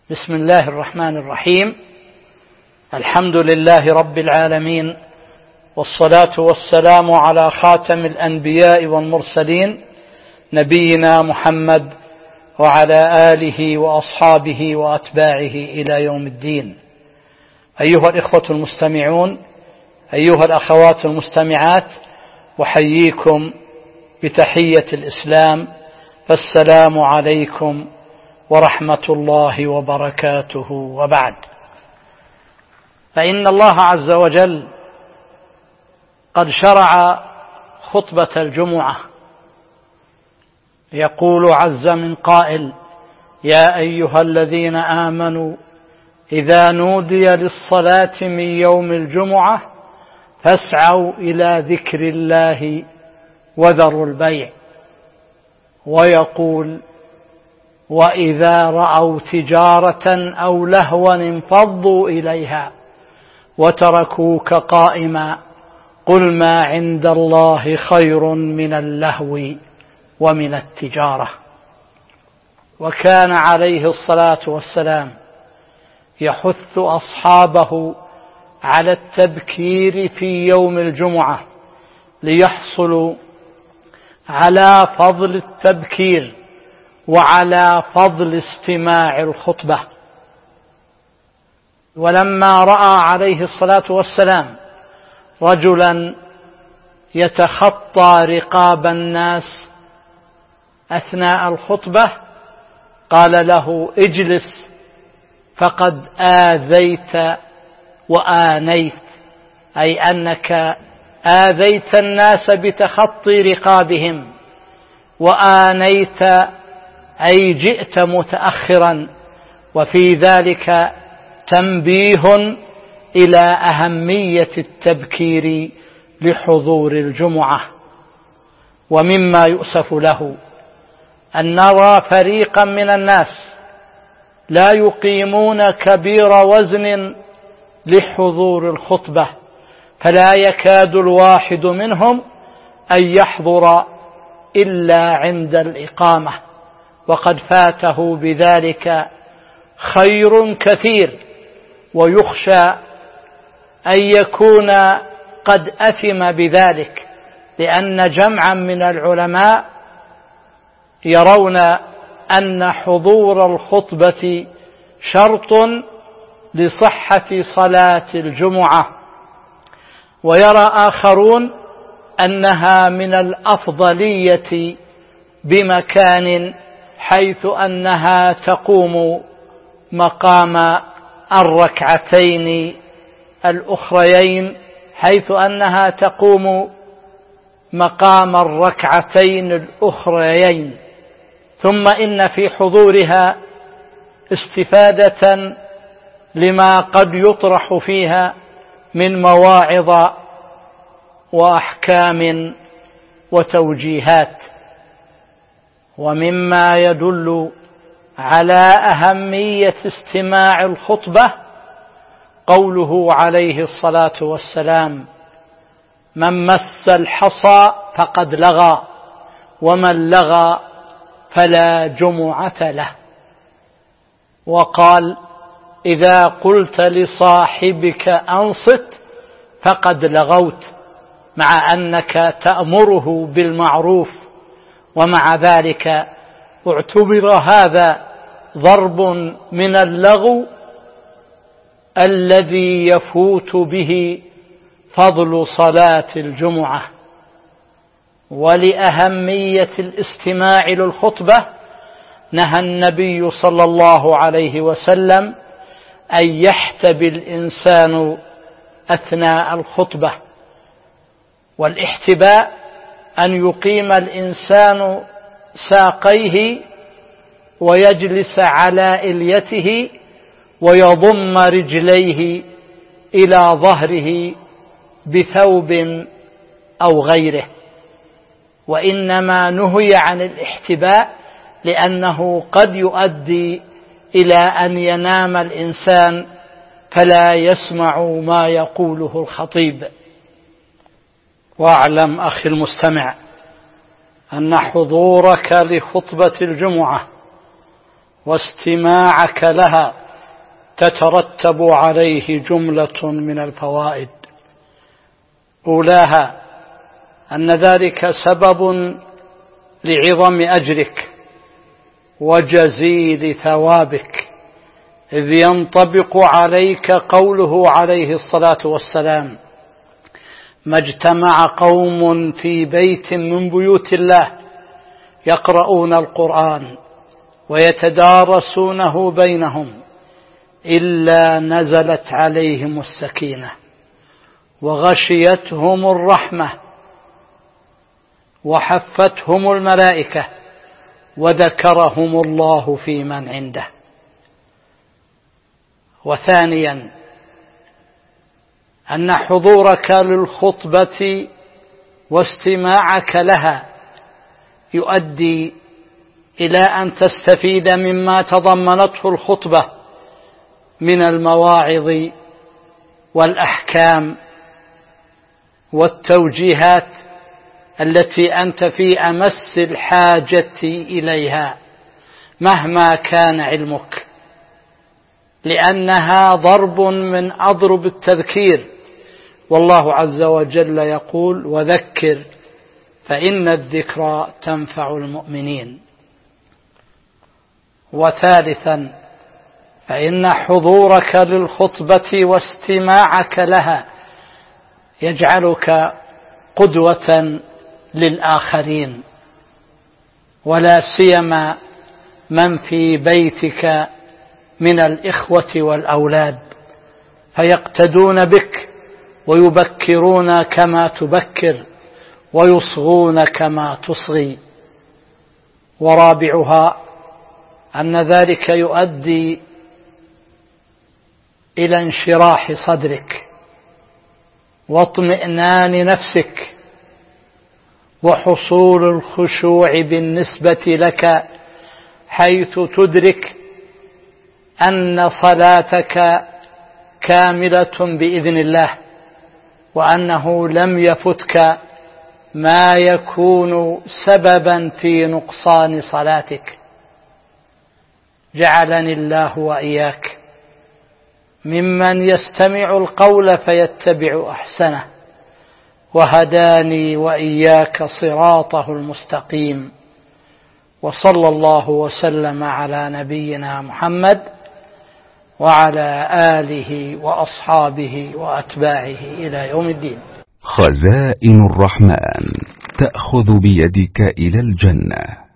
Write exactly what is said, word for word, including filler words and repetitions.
بسم الله الرحمن الرحيم. الحمد لله رب العالمين، والصلاة والسلام على خاتم الأنبياء والمرسلين نبينا محمد وعلى آله وأصحابه وأتباعه إلى يوم الدين. أيها الإخوة المستمعون، أيها الأخوات المستمعات، أحييكم بتحية الإسلام، فالسلام عليكم ورحمة الله وبركاته. وبعد، فإن الله عز وجل قد شرع خطبة الجمعة. يقول عز من قائل: يا أيها الذين آمنوا إذا نودي للصلاة من يوم الجمعة فاسعوا إلى ذكر الله وذروا البيع. ويقول: وإذا رأوا تجارة أو لهوا انفضوا إليها وتركوك قائما قل ما عند الله خير من اللهو ومن التجارة. وكان عليه الصلاة والسلام يحث أصحابه على التبكير في يوم الجمعة ليحصلوا على فضل التبكير وعلى فضل استماع الخطبة. ولما رأى عليه الصلاة والسلام رجلا يتخطى رقاب الناس أثناء الخطبة قال له: اجلس فقد آذيت وآنيت، أي أنك آذيت الناس بتخطي رقابهم، وآنيت أي جئت متأخرا. وفي ذلك تنبيه إلى أهمية التبكير لحضور الجمعة. ومما يؤسف له أن نرى فريقا من الناس لا يقيمون كبير وزن لحضور الخطبة، فلا يكاد الواحد منهم أن يحضر إلا عند الإقامة، وقد فاته بذلك خير كثير. ويخشى أن يكون قد أثم بذلك، لأن جمعا من العلماء يرون أن حضور الخطبة شرط لصحة صلاة الجمعة، ويرى آخرون أنها من الأفضلية بمكان، حيث أنها تقوم مقام الركعتين الأخريين حيث أنها تقوم مقام الركعتين الأخريين ثم إن في حضورها استفادة لما قد يطرح فيها من مواعظ وأحكام وتوجيهات. ومما يدل على أهمية استماع الخطبة قوله عليه الصلاة والسلام: من مس الحصى فقد لغى، ومن لغى فلا جمعة له. وقال: إذا قلت لصاحبك أنصت فقد لغوت، مع أنك تأمره بالمعروف، ومع ذلك اعتبر هذا ضرب من اللغو الذي يفوت به فضل صلاة الجمعة. ولأهمية الاستماع للخطبة نهى النبي صلى الله عليه وسلم أن يحتبي الإنسان أثناء الخطبة. والاحتباء أن يقيم الإنسان ساقيه ويجلس على إليته ويضم رجليه إلى ظهره بثوب أو غيره. وإنما نهي عن الاحتباء لأنه قد يؤدي إلى أن ينام الإنسان فلا يسمع ما يقوله الخطيب. واعلم أخي المستمع أن حضورك لخطبة الجمعة واستماعك لها تترتب عليه جملة من الفوائد. أولاها أن ذلك سبب لعظم أجرك وجزيل ثوابك، إذ ينطبق عليك قوله عليه الصلاة والسلام: ما اجتمع قوم في بيت من بيوت الله يقرؤون القرآن ويتدارسونه بينهم إلا نزلت عليهم السكينة وغشيتهم الرحمة وحفتهم الملائكة وذكرهم الله في من عنده. وثانيا أن حضورك للخطبة واستماعك لها يؤدي إلى أن تستفيد مما تضمنته الخطبة من المواعظ والأحكام والتوجيهات التي أنت في أمس الحاجة إليها مهما كان علمك، لأنها ضرب من أضرب التذكير، والله عز وجل يقول: وذكر فإن الذكرى تنفع المؤمنين. وثالثا فإن حضورك للخطبة واستماعك لها يجعلك قدوة للآخرين، ولا سيما من في بيتك من الإخوة والأولاد، فيقتدون بك ويبكرون كما تبكر ويصغون كما تصغي. ورابعها أن ذلك يؤدي إلى انشراح صدرك واطمئنان نفسك وحصول الخشوع بالنسبة لك، حيث تدرك أن صلاتك كاملة بإذن الله، وأنه لم يفتك ما يكون سببا في نقصان صلاتك. جعلني الله وإياك ممن يستمع القول فيتبع أحسنه، وهداني وإياك صراطه المستقيم. وصلى الله وسلم على نبينا محمد وعلى آله وأصحابه وأتباعه إلى يوم الدين. خزائن الرحمن تأخذ بيدك إلى الجنة.